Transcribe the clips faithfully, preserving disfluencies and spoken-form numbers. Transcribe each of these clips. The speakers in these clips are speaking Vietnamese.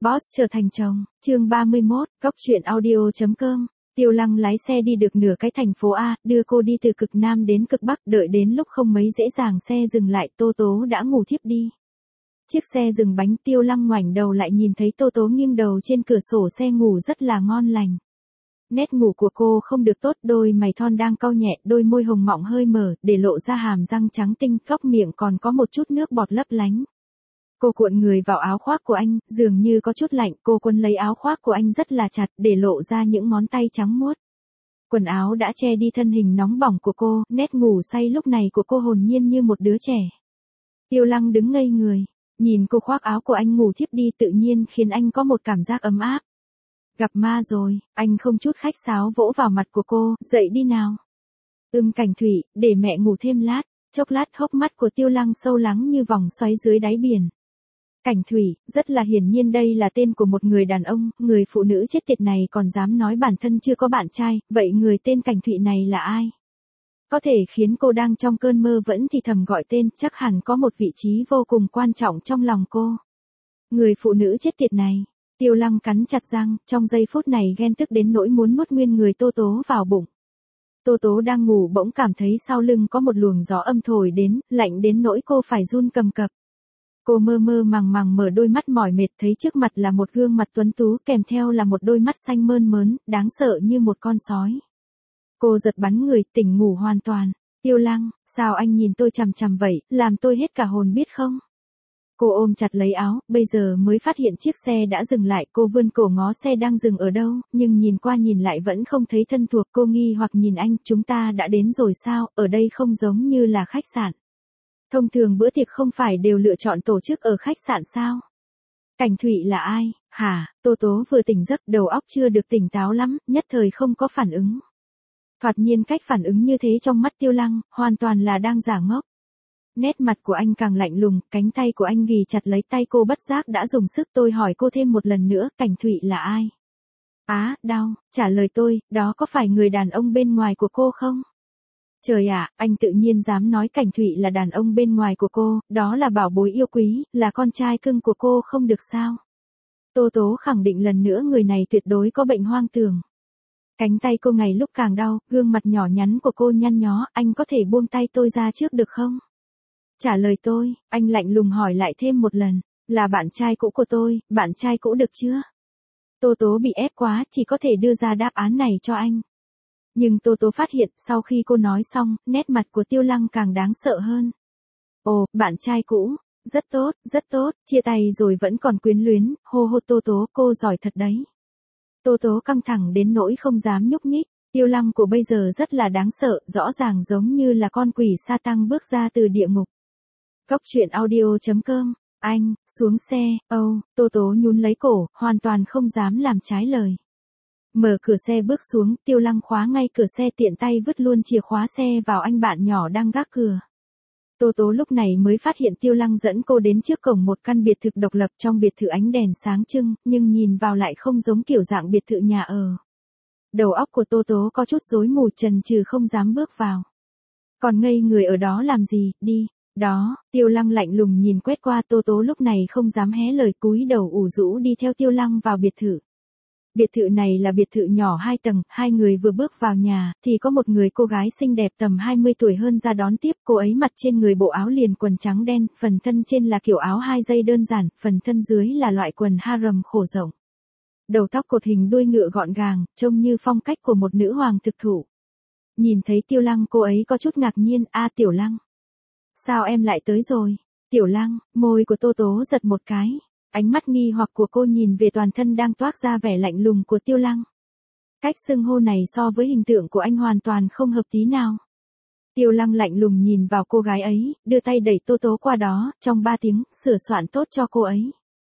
Boss trở thành chồng, chương ba mươi mốt, góc truyện audio.com. Tiêu Lăng lái xe đi được nửa cái thành phố A, đưa cô đi từ cực Nam đến cực Bắc, đợi đến lúc không mấy dễ dàng xe dừng lại, Tô Tố đã ngủ thiếp đi. Chiếc xe dừng bánh, Tiêu Lăng ngoảnh đầu lại nhìn thấy Tô Tố nghiêng đầu trên cửa sổ xe ngủ rất là ngon lành. Nét ngủ của cô không được tốt, đôi mày thon đang cau nhẹ, đôi môi hồng mọng hơi mở, để lộ ra hàm răng trắng tinh, góc miệng còn có một chút nước bọt lấp lánh. Cô cuộn người vào áo khoác của anh, dường như có chút lạnh, cô quấn lấy áo khoác của anh rất là chặt, để lộ ra những ngón tay trắng muốt. Quần áo đã che đi thân hình nóng bỏng của cô, nét ngủ say lúc này của cô hồn nhiên như một đứa trẻ. Tiêu Lăng đứng ngây người, nhìn cô khoác áo của anh ngủ thiếp đi tự nhiên khiến anh có một cảm giác ấm áp. Gặp ma rồi, anh không chút khách sáo vỗ vào mặt của cô, dậy đi nào. Ưm Cảnh Thủy, để mẹ ngủ thêm lát, chốc lát hốc mắt của Tiêu Lăng sâu lắng như vòng xoáy dưới đáy biển. Cảnh Thủy, rất là hiển nhiên đây là tên của một người đàn ông, người phụ nữ chết tiệt này còn dám nói bản thân chưa có bạn trai, vậy người tên Cảnh Thủy này là ai? Có thể khiến cô đang trong cơn mơ vẫn thì thầm gọi tên, chắc hẳn có một vị trí vô cùng quan trọng trong lòng cô. Người phụ nữ chết tiệt này, Tiêu Lăng cắn chặt răng, trong giây phút này ghen tức đến nỗi muốn nuốt nguyên người Tô Tố vào bụng. Tô Tố đang ngủ bỗng cảm thấy sau lưng có một luồng gió âm thổi đến, lạnh đến nỗi cô phải run cầm cập. Cô mơ mơ màng màng mở đôi mắt mỏi mệt, thấy trước mặt là một gương mặt tuấn tú kèm theo là một đôi mắt xanh mơn mớn, đáng sợ như một con sói. Cô giật bắn người, tỉnh ngủ hoàn toàn. Tiêu Lăng, sao anh nhìn tôi chằm chằm vậy, làm tôi hết cả hồn biết không? Cô ôm chặt lấy áo, bây giờ mới phát hiện chiếc xe đã dừng lại, cô vươn cổ ngó xe đang dừng ở đâu, nhưng nhìn qua nhìn lại vẫn không thấy thân thuộc, cô nghi hoặc nhìn anh, chúng ta đã đến rồi sao, ở đây không giống như là khách sạn. Thông thường bữa tiệc không phải đều lựa chọn tổ chức ở khách sạn sao? Cảnh Thủy là ai? Hả? Tô Tố vừa tỉnh giấc, đầu óc chưa được tỉnh táo lắm, nhất thời không có phản ứng. Thoạt nhiên cách phản ứng như thế trong mắt Tiêu Lăng, hoàn toàn là đang giả ngốc. Nét mặt của anh càng lạnh lùng, cánh tay của anh ghì chặt lấy tay cô bất giác đã dùng sức. Tôi hỏi cô thêm một lần nữa, Cảnh Thủy là ai? Á, đau, trả lời tôi, đó có phải người đàn ông bên ngoài của cô không? Trời ạ, anh tự nhiên dám nói Cảnh Thủy là đàn ông bên ngoài của cô, đó là bảo bối yêu quý, là con trai cưng của cô không được sao? Tô Tố khẳng định lần nữa người này tuyệt đối có bệnh hoang tưởng. Cánh tay cô ngày lúc càng đau, gương mặt nhỏ nhắn của cô nhăn nhó, anh có thể buông tay tôi ra trước được không? Trả lời tôi, anh lạnh lùng hỏi lại thêm một lần, là bạn trai cũ của tôi, bạn trai cũ được chưa? Tô Tố bị ép quá, chỉ có thể đưa ra đáp án này cho anh. Nhưng Tô Tố phát hiện, sau khi cô nói xong, nét mặt của Tiêu Lăng càng đáng sợ hơn. Ồ, bạn trai cũ, rất tốt, rất tốt, chia tay rồi vẫn còn quyến luyến, hô hô Tô Tố, cô giỏi thật đấy. Tô Tố căng thẳng đến nỗi không dám nhúc nhích, Tiêu Lăng của bây giờ rất là đáng sợ, rõ ràng giống như là con quỷ sa tăng bước ra từ địa ngục. Góc truyện audio.com, anh, xuống xe, âu, oh, Tô Tố nhún lấy cổ, hoàn toàn không dám làm trái lời. Mở cửa xe bước xuống, Tiêu Lăng khóa ngay cửa xe, tiện tay vứt luôn chìa khóa xe vào anh bạn nhỏ đang gác cửa. Tô Tố lúc này mới phát hiện Tiêu Lăng dẫn cô đến trước cổng một căn biệt thự độc lập, trong biệt thự ánh đèn sáng trưng, nhưng nhìn vào lại không giống kiểu dạng biệt thự nhà ở. Đầu óc của Tô Tố có chút rối mù, chần chừ không dám bước vào. Còn ngây người ở đó làm gì, đi. Đó, Tiêu Lăng lạnh lùng nhìn quét qua, Tô Tố lúc này không dám hé lời, cúi đầu ủ rũ đi theo Tiêu Lăng vào biệt thự. Biệt thự này là biệt thự nhỏ hai tầng, hai người vừa bước vào nhà, thì có một người cô gái xinh đẹp tầm hai mươi tuổi hơn ra đón tiếp, cô ấy mặc trên người bộ áo liền quần trắng đen, phần thân trên là kiểu áo hai dây đơn giản, phần thân dưới là loại quần harem khổ rộng. Đầu tóc cột hình đuôi ngựa gọn gàng, trông như phong cách của một nữ hoàng thực thụ. Nhìn thấy Tiêu Lăng cô ấy có chút ngạc nhiên, a Tiểu Lăng. Sao em lại tới rồi? Tiểu Lăng, môi của Tô Tố giật một cái. Ánh mắt nghi hoặc của cô nhìn về toàn thân đang toát ra vẻ lạnh lùng của Tiêu Lăng. Cách xưng hô này so với hình tượng của anh hoàn toàn không hợp tí nào. Tiêu Lăng lạnh lùng nhìn vào cô gái ấy, đưa tay đẩy Tô Tố qua đó, trong ba tiếng, sửa soạn tốt cho cô ấy.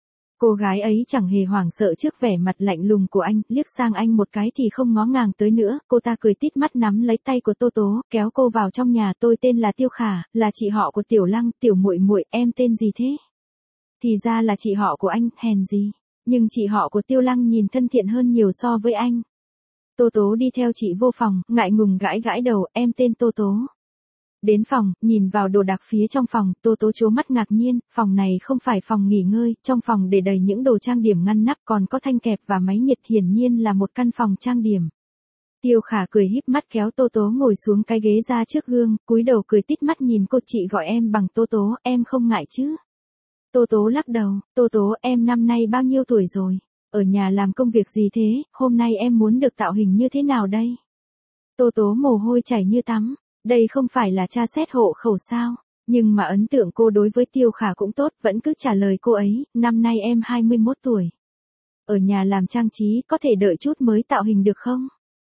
Cô gái ấy chẳng hề hoảng sợ trước vẻ mặt lạnh lùng của anh, liếc sang anh một cái thì không ngó ngàng tới nữa, cô ta cười tít mắt nắm lấy tay của Tô Tố, kéo cô vào trong nhà. Tôi tên là Tiêu Khả, là chị họ của Tiểu Lăng, Tiểu muội muội, em tên gì thế? Thì ra là chị họ của anh, hèn gì. Nhưng chị họ của Tiêu Lăng nhìn thân thiện hơn nhiều so với anh. Tô Tố đi theo chị vô phòng, ngại ngùng gãi gãi đầu, em tên Tô Tố. Đến phòng, nhìn vào đồ đạc phía trong phòng, Tô Tố trố mắt ngạc nhiên, phòng này không phải phòng nghỉ ngơi, trong phòng để đầy những đồ trang điểm ngăn nắp còn có thanh kẹp và máy nhiệt, hiển nhiên là một căn phòng trang điểm. Tiêu Khả cười híp mắt kéo Tô Tố ngồi xuống cái ghế ra trước gương, cúi đầu cười tít mắt nhìn cô, chị gọi em bằng Tố Tố, em không ngại chứ? Tô Tố lắc đầu, Tô Tố em năm nay bao nhiêu tuổi rồi? Ở nhà làm công việc gì thế, hôm nay em muốn được tạo hình như thế nào đây? Tô Tố mồ hôi chảy như tắm, đây không phải là tra xét hộ khẩu sao? Nhưng mà ấn tượng cô đối với Tiêu Khả cũng tốt, vẫn cứ trả lời cô ấy, năm nay em hai mươi mốt tuổi. Ở nhà làm trang trí, có thể đợi chút mới tạo hình được không?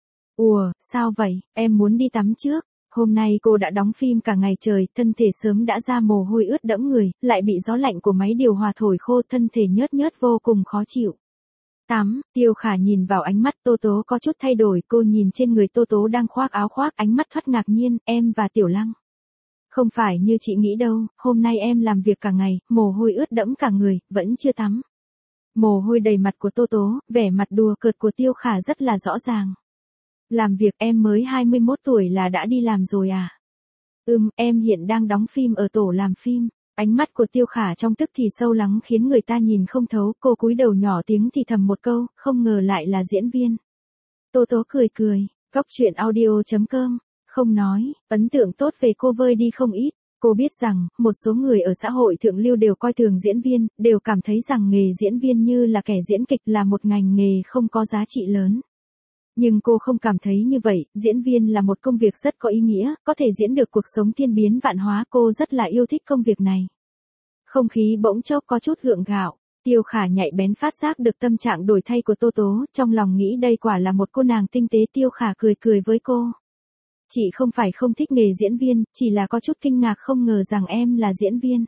Ủa, sao vậy, em muốn đi tắm trước. Hôm nay cô đã đóng phim cả ngày trời, thân thể sớm đã ra mồ hôi ướt đẫm người, lại bị gió lạnh của máy điều hòa thổi khô, thân thể nhớt nhớt vô cùng khó chịu. Tắm, Tiêu Khả nhìn vào ánh mắt Tô Tố có chút thay đổi, cô nhìn trên người Tô Tố đang khoác áo khoác, ánh mắt thoát ngạc nhiên, em và Tiểu Lăng. Không phải như chị nghĩ đâu, hôm nay em làm việc cả ngày, mồ hôi ướt đẫm cả người, vẫn chưa tắm. Mồ hôi đầy mặt của Tô Tố, vẻ mặt đùa cợt của Tiêu Khả rất là rõ ràng. Làm việc em mới hai mươi mốt tuổi là đã đi làm rồi à? Ừm, em hiện đang đóng phim ở tổ làm phim. Ánh mắt của Tiêu Khả trong tức thì sâu lắng khiến người ta nhìn không thấu, cô cúi đầu nhỏ tiếng thì thầm một câu, không ngờ lại là diễn viên. Tô Tố cười cười, Cóc truyện audio chấm com, không nói, ấn tượng tốt về cô vơi đi không ít. Cô biết rằng, một số người ở xã hội thượng lưu đều coi thường diễn viên, đều cảm thấy rằng nghề diễn viên như là kẻ diễn kịch, là một ngành nghề không có giá trị lớn. Nhưng cô không cảm thấy như vậy, diễn viên là một công việc rất có ý nghĩa, có thể diễn được cuộc sống thiên biến vạn hóa, cô rất là yêu thích công việc này. Không khí bỗng chốc có chút gượng gạo, Tiêu Khả nhạy bén phát giác được tâm trạng đổi thay của Tô Tố, trong lòng nghĩ đây quả là một cô nàng tinh tế. Tiêu Khả cười cười với cô. Chị không phải không thích nghề diễn viên, chỉ là có chút kinh ngạc không ngờ rằng em là diễn viên.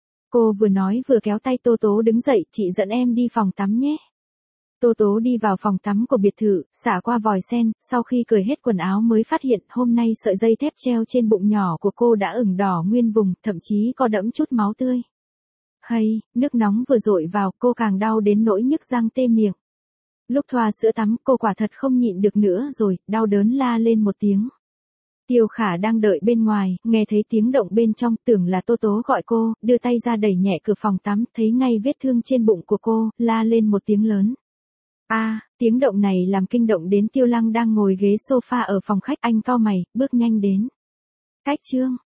Cô vừa nói vừa kéo tay Tô Tố đứng dậy, chị dẫn em đi phòng tắm nhé. Tô Tố đi vào phòng tắm của biệt thự, xả qua vòi sen, sau khi cởi hết quần áo mới phát hiện hôm nay sợi dây thép treo trên bụng nhỏ của cô đã ửng đỏ nguyên vùng, thậm chí có đẫm chút máu tươi. Hay, nước nóng vừa dội vào, cô càng đau đến nỗi nhức răng tê miệng. Lúc thoa sữa tắm, cô quả thật không nhịn được nữa rồi, đau đớn la lên một tiếng. Tiêu Khả đang đợi bên ngoài, nghe thấy tiếng động bên trong, tưởng là Tô Tố gọi cô, đưa tay ra đẩy nhẹ cửa phòng tắm, thấy ngay vết thương trên bụng của cô, la lên một tiếng lớn. A, à, tiếng động này làm kinh động đến Tiêu Lăng đang ngồi ghế sofa ở phòng khách, anh cau mày, bước nhanh đến. Cách Trương,